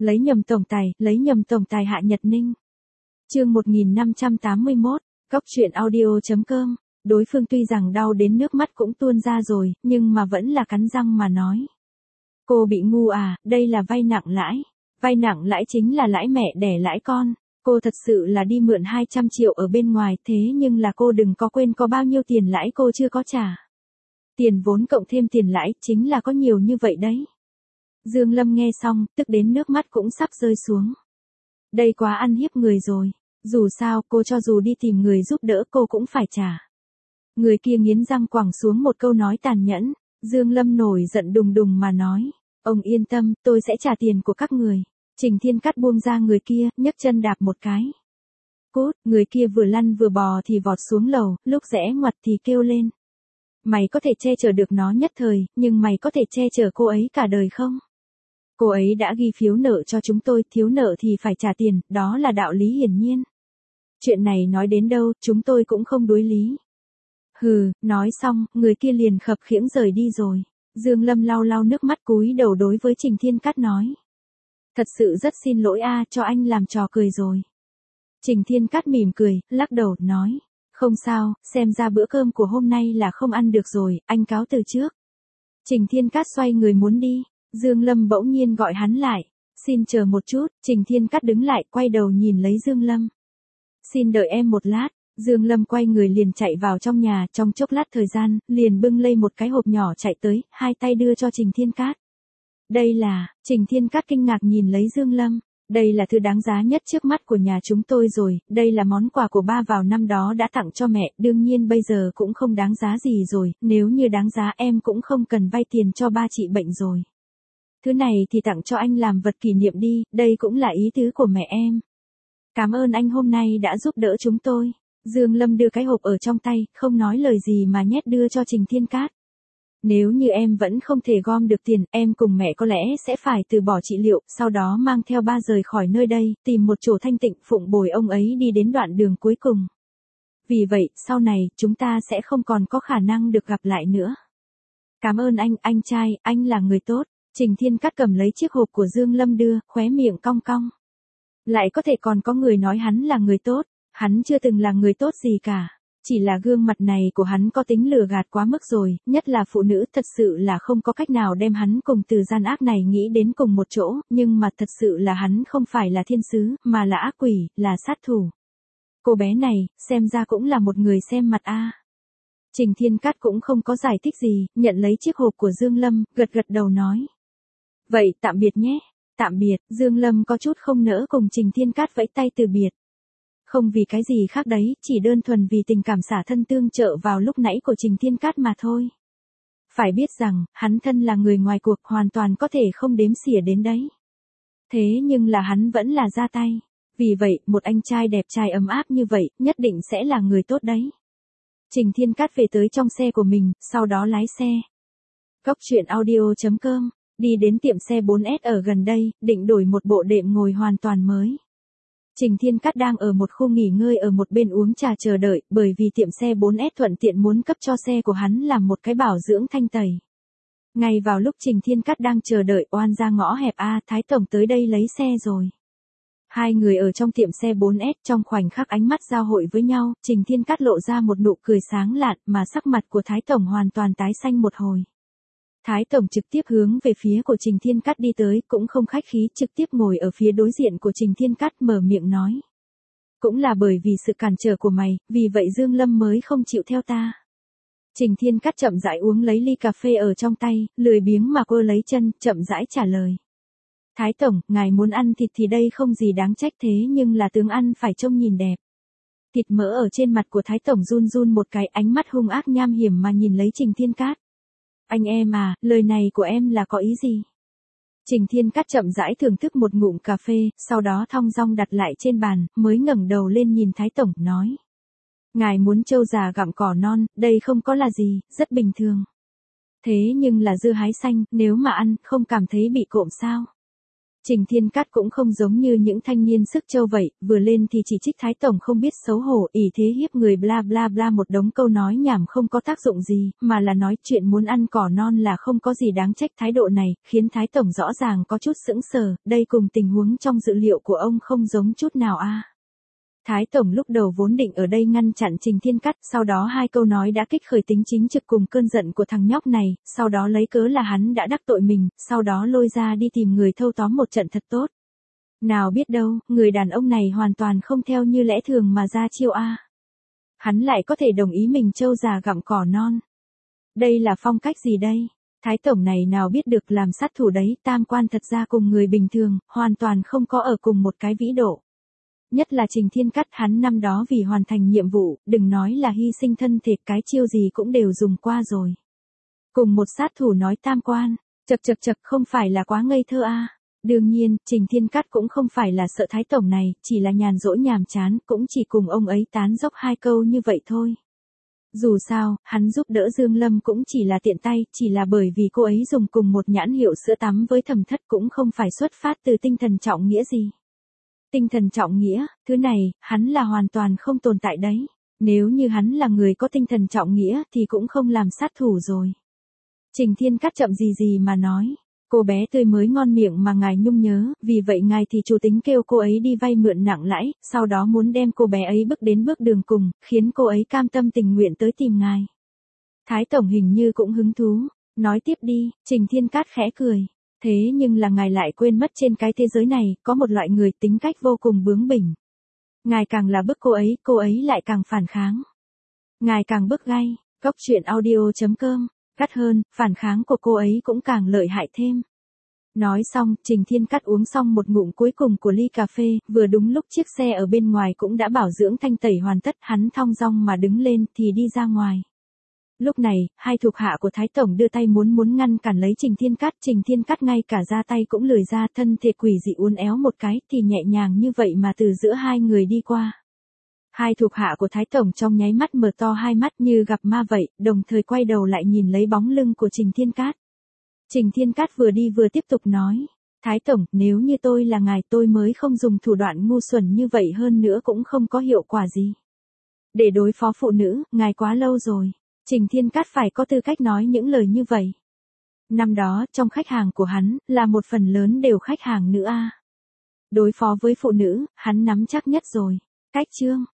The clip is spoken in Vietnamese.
lấy nhầm tổng tài Hạ Nhật Ninh. Chương 1581, Cóc truyện audio.com. Đối phương tuy rằng đau đến nước mắt cũng tuôn ra rồi, nhưng mà vẫn là cắn răng mà nói. Cô bị ngu à, đây là vay nặng lãi. Vay nặng lãi chính là lãi mẹ đẻ lãi con. Cô thật sự là đi mượn 200 triệu ở bên ngoài, thế nhưng là cô đừng có quên có bao nhiêu tiền lãi cô chưa có trả. Tiền vốn cộng thêm tiền lãi, chính là có nhiều như vậy đấy. Dương Lâm nghe xong, tức đến nước mắt cũng sắp rơi xuống. Đây quá ăn hiếp người rồi. Dù sao, cô cho dù đi tìm người giúp đỡ cô cũng phải trả. Người kia nghiến răng quẳng xuống một câu nói tàn nhẫn. Dương Lâm nổi giận đùng đùng mà nói. Ông yên tâm, tôi sẽ trả tiền của các người. Trình Thiên Cát buông ra người kia, nhấc chân đạp một cái. Cút, người kia vừa lăn vừa bò thì vọt xuống lầu, lúc rẽ ngoặt thì kêu lên. Mày có thể che chở được nó nhất thời, nhưng mày có thể che chở cô ấy cả đời không? Cô ấy đã ghi phiếu nợ cho chúng tôi, thiếu nợ thì phải trả tiền, đó là đạo lý hiển nhiên. Chuyện này nói đến đâu, chúng tôi cũng không đối lý. Hừ, nói xong, người kia liền khập khiễng rời đi rồi. Dương Lâm lau lau nước mắt cúi đầu đối với Trình Thiên Cát nói. Thật sự rất xin lỗi a, cho anh làm trò cười rồi. Trình Thiên Cát mỉm cười, lắc đầu, nói. Không sao, xem ra bữa cơm của hôm nay là không ăn được rồi, anh cáo từ trước. Trình Thiên Cát xoay người muốn đi. Dương Lâm bỗng nhiên gọi hắn lại. Xin chờ một chút, Trình Thiên Cát đứng lại, quay đầu nhìn lấy Dương Lâm. Xin đợi em một lát. Dương Lâm quay người liền chạy vào trong nhà, trong chốc lát thời gian, liền bưng lấy một cái hộp nhỏ chạy tới, hai tay đưa cho Trình Thiên Cát. Đây là, Trình Thiên Cát kinh ngạc nhìn lấy Dương Lâm. Đây là thứ đáng giá nhất trước mắt của nhà chúng tôi rồi, đây là món quà của ba vào năm đó đã tặng cho mẹ, đương nhiên bây giờ cũng không đáng giá gì rồi, nếu như đáng giá em cũng không cần vay tiền cho ba chị bệnh rồi. Thứ này thì tặng cho anh làm vật kỷ niệm đi, đây cũng là ý tứ của mẹ em. Cảm ơn anh hôm nay đã giúp đỡ chúng tôi. Dương Lâm đưa cái hộp ở trong tay, không nói lời gì mà nhét đưa cho Trình Thiên Cát. Nếu như em vẫn không thể gom được tiền, em cùng mẹ có lẽ sẽ phải từ bỏ trị liệu, sau đó mang theo ba rời khỏi nơi đây, tìm một chỗ thanh tịnh phụng bồi ông ấy đi đến đoạn đường cuối cùng. Vì vậy, sau này, chúng ta sẽ không còn có khả năng được gặp lại nữa. Cảm ơn anh trai, anh là người tốt. Trình Thiên Cát cầm lấy chiếc hộp của Dương Lâm đưa, khóe miệng cong cong. Lại có thể còn có người nói hắn là người tốt, hắn chưa từng là người tốt gì cả. Chỉ là gương mặt này của hắn có tính lừa gạt quá mức rồi, nhất là phụ nữ thật sự là không có cách nào đem hắn cùng từ gian ác này nghĩ đến cùng một chỗ, nhưng mà thật sự là hắn không phải là thiên sứ, mà là ác quỷ, là sát thủ. Cô bé này, xem ra cũng là một người xem mặt a. Trình Thiên Cát cũng không có giải thích gì, nhận lấy chiếc hộp của Dương Lâm, gật gật đầu nói. Vậy tạm biệt nhé. Tạm biệt, Dương Lâm có chút không nỡ cùng Trình Thiên Cát vẫy tay từ biệt. Không vì cái gì khác đấy, chỉ đơn thuần vì tình cảm xả thân tương trợ vào lúc nãy của Trình Thiên Cát mà thôi. Phải biết rằng, hắn thân là người ngoài cuộc hoàn toàn có thể không đếm xỉa đến đấy. Thế nhưng là hắn vẫn là ra tay. Vì vậy, một anh trai đẹp trai ấm áp như vậy, nhất định sẽ là người tốt đấy. Trình Thiên Cát về tới trong xe của mình, sau đó lái xe. Cóc truyện audio.com. Đi đến tiệm xe 4S ở gần đây, định đổi một bộ đệm ngồi hoàn toàn mới. Trình Thiên Cát đang ở một khu nghỉ ngơi ở một bên uống trà chờ đợi, bởi vì tiệm xe 4S thuận tiện muốn cấp cho xe của hắn làm một cái bảo dưỡng thanh tẩy. Ngay vào lúc Trình Thiên Cát đang chờ đợi, oan ra ngõ hẹp A, Thái Tổng tới đây lấy xe rồi. Hai người ở trong tiệm xe 4S trong khoảnh khắc ánh mắt giao hội với nhau, Trình Thiên Cát lộ ra một nụ cười sáng lạn mà sắc mặt của Thái Tổng hoàn toàn tái xanh một hồi. Thái Tổng trực tiếp hướng về phía của Trình Thiên Cát đi tới, cũng không khách khí, trực tiếp ngồi ở phía đối diện của Trình Thiên Cát mở miệng nói. Cũng là bởi vì sự cản trở của mày, vì vậy Dương Lâm mới không chịu theo ta. Trình Thiên Cát chậm rãi uống lấy ly cà phê ở trong tay, lười biếng mà quơ lấy chân, chậm rãi trả lời. Thái Tổng, ngài muốn ăn thịt thì đây không gì đáng trách, thế nhưng là tướng ăn phải trông nhìn đẹp. Thịt mỡ ở trên mặt của Thái Tổng run run một cái, ánh mắt hung ác nham hiểm mà nhìn lấy Trình Thiên Cát. Anh em à, lời này của em là có ý gì? Trình Thiên Cát chậm rãi thưởng thức một ngụm cà phê, sau đó thong dong đặt lại trên bàn, mới ngẩng đầu lên nhìn Thái Tổng, nói. Ngài muốn trâu già gặm cỏ non, đây không có là gì, rất bình thường. Thế nhưng là dưa hái xanh, nếu mà ăn, không cảm thấy bị cộm sao? Trình Thiên Cát cũng không giống như những thanh niên sức châu vậy, vừa lên thì chỉ trích Thái Tổng không biết xấu hổ, ỷ thế hiếp người bla bla bla một đống câu nói nhảm không có tác dụng gì, mà là nói chuyện muốn ăn cỏ non là không có gì đáng trách. Thái độ này, khiến Thái Tổng rõ ràng có chút sững sờ, đây cùng tình huống trong dự liệu của ông không giống chút nào a. Thái Tổng lúc đầu vốn định ở đây ngăn chặn Trình Thiên Cát, sau đó hai câu nói đã kích khởi tính chính trực cùng cơn giận của thằng nhóc này, sau đó lấy cớ là hắn đã đắc tội mình, sau đó lôi ra đi tìm người thâu tóm một trận thật tốt. Nào biết đâu, người đàn ông này hoàn toàn không theo như lẽ thường mà ra chiêu a. Hắn lại có thể đồng ý mình trâu già gặm cỏ non. Đây là phong cách gì đây? Thái Tổng này nào biết được làm sát thủ đấy, tam quan thật ra cùng người bình thường, hoàn toàn không có ở cùng một cái vĩ độ. Nhất là Trình Thiên Cát, hắn năm đó vì hoàn thành nhiệm vụ, đừng nói là hy sinh thân thể, cái chiêu gì cũng đều dùng qua rồi. Cùng một sát thủ nói tam quan, chật không phải là quá ngây thơ a. Đương nhiên, Trình Thiên Cát cũng không phải là sợ Thái Tổng này, chỉ là nhàn rỗi nhàm chán, cũng chỉ cùng ông ấy tán dóc hai câu như vậy thôi. Dù sao, hắn giúp đỡ Dương Lâm cũng chỉ là tiện tay, chỉ là bởi vì cô ấy dùng cùng một nhãn hiệu sữa tắm với Thẩm Thất, cũng không phải xuất phát từ tinh thần trọng nghĩa gì. Tinh thần trọng nghĩa, thứ này, hắn là hoàn toàn không tồn tại đấy. Nếu như hắn là người có tinh thần trọng nghĩa thì cũng không làm sát thủ rồi. Trình Thiên Cát chậm gì mà nói. Cô bé tươi mới ngon miệng mà ngài nhung nhớ, vì vậy ngài thì chủ tính kêu cô ấy đi vay mượn nặng lãi, sau đó muốn đem cô bé ấy bước đến bước đường cùng, khiến cô ấy cam tâm tình nguyện tới tìm ngài. Thái Tổng hình như cũng hứng thú. Nói tiếp đi, Trình Thiên Cát khẽ cười. Thế nhưng là ngài lại quên mất trên cái thế giới này, có một loại người tính cách vô cùng bướng bỉnh. Ngài càng là bức cô ấy lại càng phản kháng. Ngài càng bức gay, góc truyện audio.com, gắt hơn, phản kháng của cô ấy cũng càng lợi hại thêm. Nói xong, Trình Thiên Cát uống xong một ngụm cuối cùng của ly cà phê, vừa đúng lúc chiếc xe ở bên ngoài cũng đã bảo dưỡng thanh tẩy hoàn tất, hắn thong dong mà đứng lên thì đi ra ngoài. Lúc này, hai thuộc hạ của Thái Tổng đưa tay muốn ngăn cản lấy Trình Thiên Cát ngay cả ra tay cũng lười ra, thân thể quỷ dị uốn éo một cái thì nhẹ nhàng như vậy mà từ giữa hai người đi qua. Hai thuộc hạ của Thái Tổng trong nháy mắt mở to hai mắt như gặp ma vậy, đồng thời quay đầu lại nhìn lấy bóng lưng của Trình Thiên Cát. Trình Thiên Cát vừa đi vừa tiếp tục nói, Thái Tổng, nếu như tôi là ngài tôi mới không dùng thủ đoạn ngu xuẩn như vậy, hơn nữa cũng không có hiệu quả gì. Để đối phó phụ nữ, ngài quá lâu rồi. Trình Thiên Cát phải có tư cách nói những lời như vậy. Năm đó, trong khách hàng của hắn, là một phần lớn đều khách hàng nữ a. Đối phó với phụ nữ, hắn nắm chắc nhất rồi. Cách chương